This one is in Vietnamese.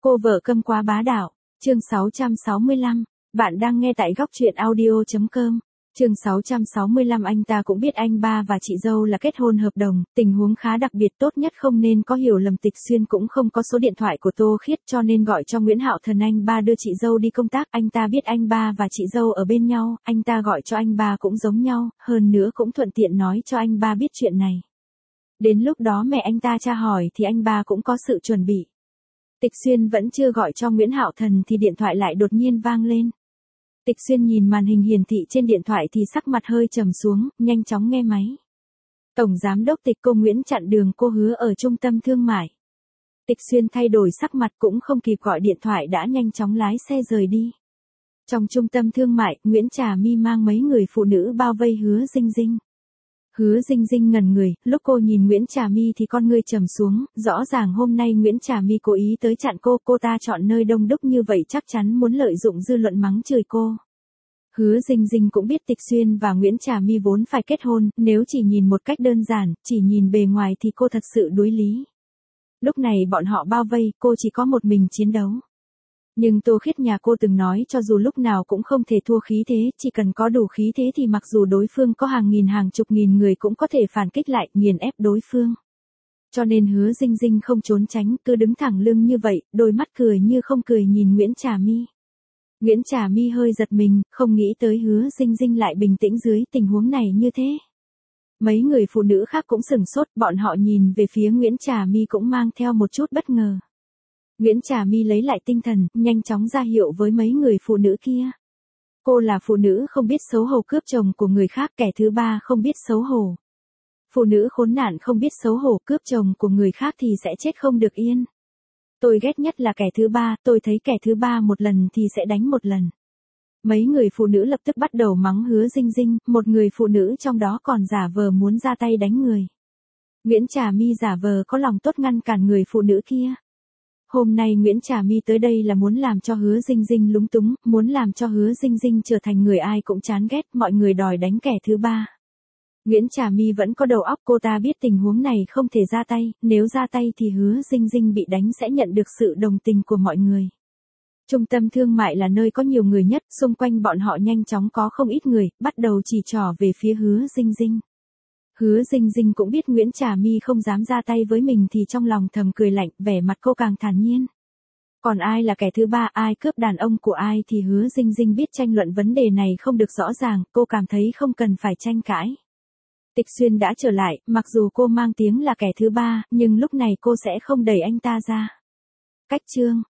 Cô vợ câm quá bá đạo, chương 665, bạn đang nghe tại góc truyện audio.com. Chương 665 anh ta cũng biết anh ba và chị dâu là kết hôn hợp đồng, tình huống khá đặc biệt, tốt nhất không nên có hiểu lầm. Tịch Xuyên cũng không có số điện thoại của Tô Khiết cho nên gọi cho Nguyễn Hạo Thần anh ba đưa chị dâu đi công tác. Anh ta biết anh ba và chị dâu ở bên nhau, anh ta gọi cho anh ba cũng giống nhau, hơn nữa cũng thuận tiện nói cho anh ba biết chuyện này. Đến lúc đó mẹ anh ta tra hỏi thì anh ba cũng có sự chuẩn bị. Tịch Xuyên vẫn chưa gọi cho Nguyễn Hạo Thần thì điện thoại lại đột nhiên vang lên. Tịch Xuyên nhìn màn hình hiển thị trên điện thoại thì sắc mặt hơi trầm xuống, nhanh chóng nghe máy. Tổng giám đốc Tịch, cô Nguyễn chặn đường cô Hứa ở trung tâm thương mại. Tịch Xuyên thay đổi sắc mặt, cũng không kịp gọi điện thoại đã nhanh chóng lái xe rời đi. Trong trung tâm thương mại, Nguyễn Trà My mang mấy người phụ nữ bao vây Hứa Dinh Dinh. Hứa Dinh Dinh ngẩn người, lúc cô nhìn Nguyễn Trà My thì con ngươi trầm xuống, rõ ràng hôm nay Nguyễn Trà My cố ý tới chặn cô ta chọn nơi đông đúc như vậy chắc chắn muốn lợi dụng dư luận mắng chửi cô. Hứa Dinh Dinh cũng biết Tịch Xuyên và Nguyễn Trà My vốn phải kết hôn, nếu chỉ nhìn một cách đơn giản, chỉ nhìn bề ngoài thì cô thật sự đuối lý. Lúc này bọn họ bao vây, cô chỉ có một mình chiến đấu. Nhưng Tô Khiết nhà cô từng nói cho dù lúc nào cũng không thể thua khí thế, chỉ cần có đủ khí thế thì mặc dù đối phương có hàng nghìn hàng chục nghìn người cũng có thể phản kích lại, nghiền ép đối phương. Cho nên Hứa Dinh Dinh không trốn tránh, cứ đứng thẳng lưng như vậy, đôi mắt cười như không cười nhìn Nguyễn Trà My. Nguyễn Trà My hơi giật mình, không nghĩ tới Hứa Dinh Dinh lại bình tĩnh dưới tình huống này như thế. Mấy người phụ nữ khác cũng sửng sốt, bọn họ nhìn về phía Nguyễn Trà My cũng mang theo một chút bất ngờ. Nguyễn Trà My lấy lại tinh thần, nhanh chóng ra hiệu với mấy người phụ nữ kia. Cô là phụ nữ không biết xấu hổ cướp chồng của người khác, kẻ thứ ba không biết xấu hổ. Phụ nữ khốn nạn không biết xấu hổ cướp chồng của người khác thì sẽ chết không được yên. Tôi ghét nhất là kẻ thứ ba, tôi thấy kẻ thứ ba một lần thì sẽ đánh một lần. Mấy người phụ nữ lập tức bắt đầu mắng Hứa Dinh Dinh, một người phụ nữ trong đó còn giả vờ muốn ra tay đánh người. Nguyễn Trà My giả vờ có lòng tốt ngăn cản người phụ nữ kia. Hôm nay Nguyễn Trà My tới đây là muốn làm cho Hứa Dinh Dinh lúng túng, muốn làm cho Hứa Dinh Dinh trở thành người ai cũng chán ghét, mọi người đòi đánh kẻ thứ ba. Nguyễn Trà My vẫn có đầu óc, cô ta biết tình huống này không thể ra tay, nếu ra tay thì Hứa Dinh Dinh bị đánh sẽ nhận được sự đồng tình của mọi người. Trung tâm thương mại là nơi có nhiều người nhất, xung quanh bọn họ nhanh chóng có không ít người, bắt đầu chỉ trỏ về phía Hứa Dinh Dinh. Hứa Dinh Dinh cũng biết Nguyễn Trà My không dám ra tay với mình thì trong lòng thầm cười lạnh, vẻ mặt cô càng thản nhiên. Còn ai là kẻ thứ ba, ai cướp đàn ông của ai thì Hứa Dinh Dinh biết tranh luận vấn đề này không được rõ ràng, cô cảm thấy không cần phải tranh cãi. Tịch Xuyên đã trở lại, mặc dù cô mang tiếng là kẻ thứ ba, nhưng lúc này cô sẽ không đẩy anh ta ra. Cách chương